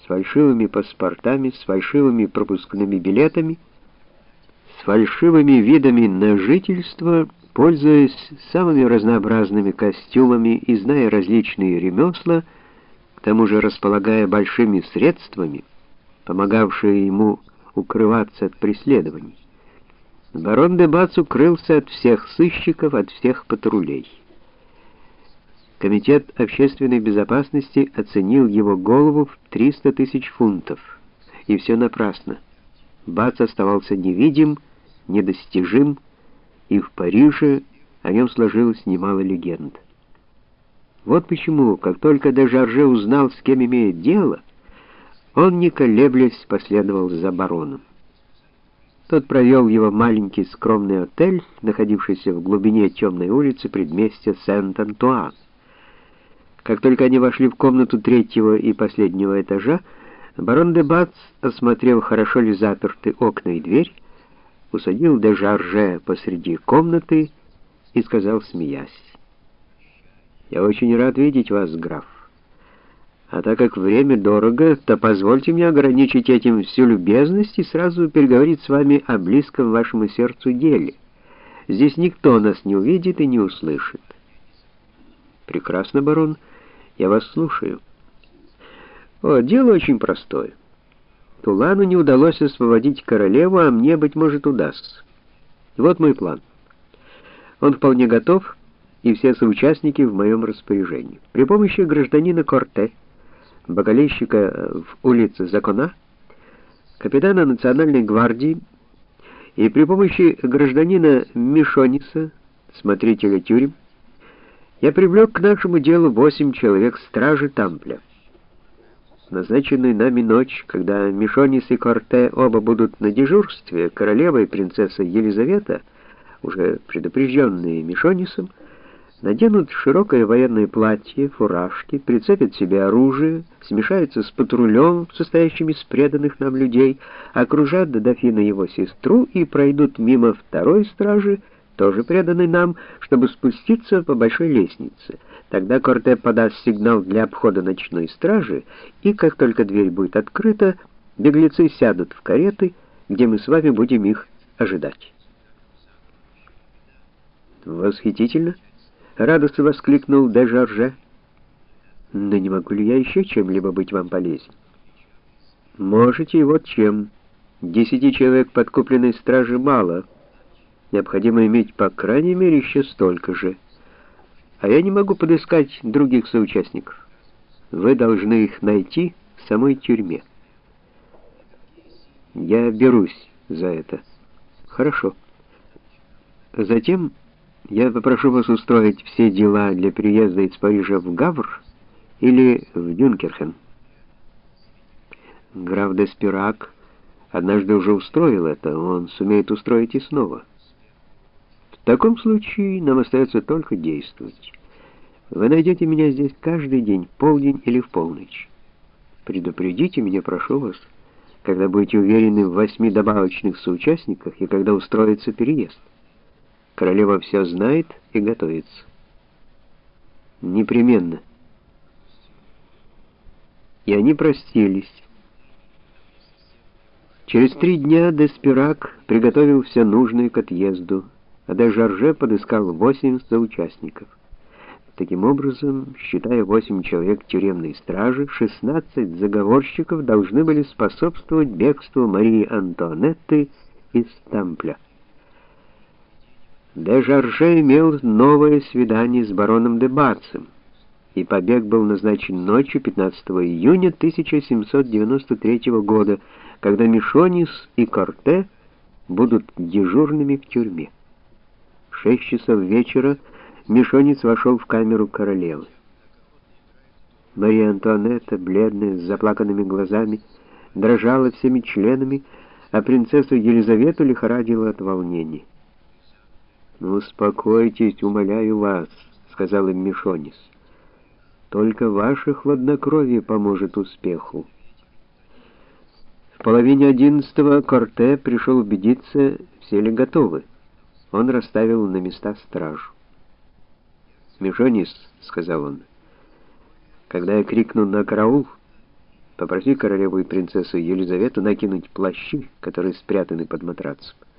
с фальшивыми паспортами, с фальшивыми пропускными билетами, с фальшивыми видами на жительство, пользуясь самыми разнообразными костюмами и зная различные ремесла, к тому же располагая большими средствами, помогавшие ему укрываться от преследований. Барон де Бац укрылся от всех сыщиков, от всех патрулей. Комитет общественной безопасности оценил его голову в 300 тысяч фунтов. И все напрасно. Бац оставался невидим, недостижим, и в Париже о нем сложилось немало легенд. Вот почему, как только Дежарже узнал, с кем имеет дело, он, не колеблясь, последовал за бароном. Тот провел его в маленький скромный отель, находившийся в глубине темной улицы предместья Сент-Антуан. Как только они вошли в комнату третьего и последнего этажа, барон де Бац, осмотрев, хорошо ли заперты окна и дверь, усадил Дежарже посреди комнаты и сказал, смеясь: «Я очень рад видеть вас, граф. А так как время дорого, то позвольте мне ограничить этим всю любезность и сразу переговорить с вами о близком вашему сердцу деле. Здесь никто нас не увидит и не услышит». «Прекрасно, барон, я вас слушаю». «О, дело очень простое. Тулану не удалось освободить королеву, а мне, быть может, удастся. Вот мой план. Он вполне готов, и все соучастники в моем распоряжении. При помощи гражданина Корте, бакалейщика в улице Закона, капитана национальной гвардии и при помощи гражданина Мишониса, смотрителя тюрем, я привлек к нашему делу 8 человек стражи Тампля. В назначенную нами ночь, когда Мишонис и Корте оба будут на дежурстве, королева и принцесса Елизавета, уже предупрежденные Мишонисом, наденут широкое военное платье, фуражки, прицепят себе оружие, смешаются с патрулем, состоящим из преданных нам людей, окружат дофина и его сестру и пройдут мимо второй стражи, тоже преданной нам, чтобы спуститься по большой лестнице. Тогда Корте подаст сигнал для обхода ночной стражи, и как только дверь будет открыта, беглецы сядут в кареты, где мы с вами будем их ожидать. Восхитительно! — радостно воскликнул Дежарже. «Но не могу ли я еще чем-либо быть вам полезен?» «Можете, и вот чем. 10 человек подкупленной стражи мало. Необходимо иметь, по крайней мере, еще столько же. А я не могу подыскать других соучастников. Вы должны их найти в самой тюрьме». «Я берусь за это». «Хорошо. Затем я попрошу вас устроить все дела для переезда из Парижа в Гавр или в Дюнкерхен». Граф де Спирак однажды уже устроил это, он сумеет устроить и снова. В таком случае нам остается только действовать. Вы найдете меня здесь каждый день, в полдень или в полночь. Предупредите меня, прошу вас, когда будете уверены в 8 добавочных соучастниках и когда устроится переезд. Королева все знает и готовится. Непременно. И они простились. Через 3 дня де Спирак приготовил все нужное к отъезду, а Дежарже подыскал 8 соучастников. Таким образом, считая 8 человек тюремной стражи, 16 заговорщиков должны были способствовать бегству Марии Антуанетты из Тампля. Дежарже имел новое свидание с бароном де Бацем, и побег был назначен ночью 15 июня 1793 года, когда Мишонис и Корте будут дежурными в тюрьме. В 6 часов вечера Мишонис вошел в камеру королевы. Мария Антуанетта, бледная, с заплаканными глазами, дрожала всеми членами, а принцессу Елизавету лихорадила от волнения. «Ну, успокойтесь, умоляю вас», — сказал им Мишонис. «Только ваше хладнокровие поможет успеху». В половине 11-го Корте пришел убедиться, все ли готовы. Он расставил на места стражу. «Мишонис», — сказал он, — «когда я крикну на караул, Попроси королеву и принцессу Елизавету накинуть плащи, которые спрятаны под матрацем.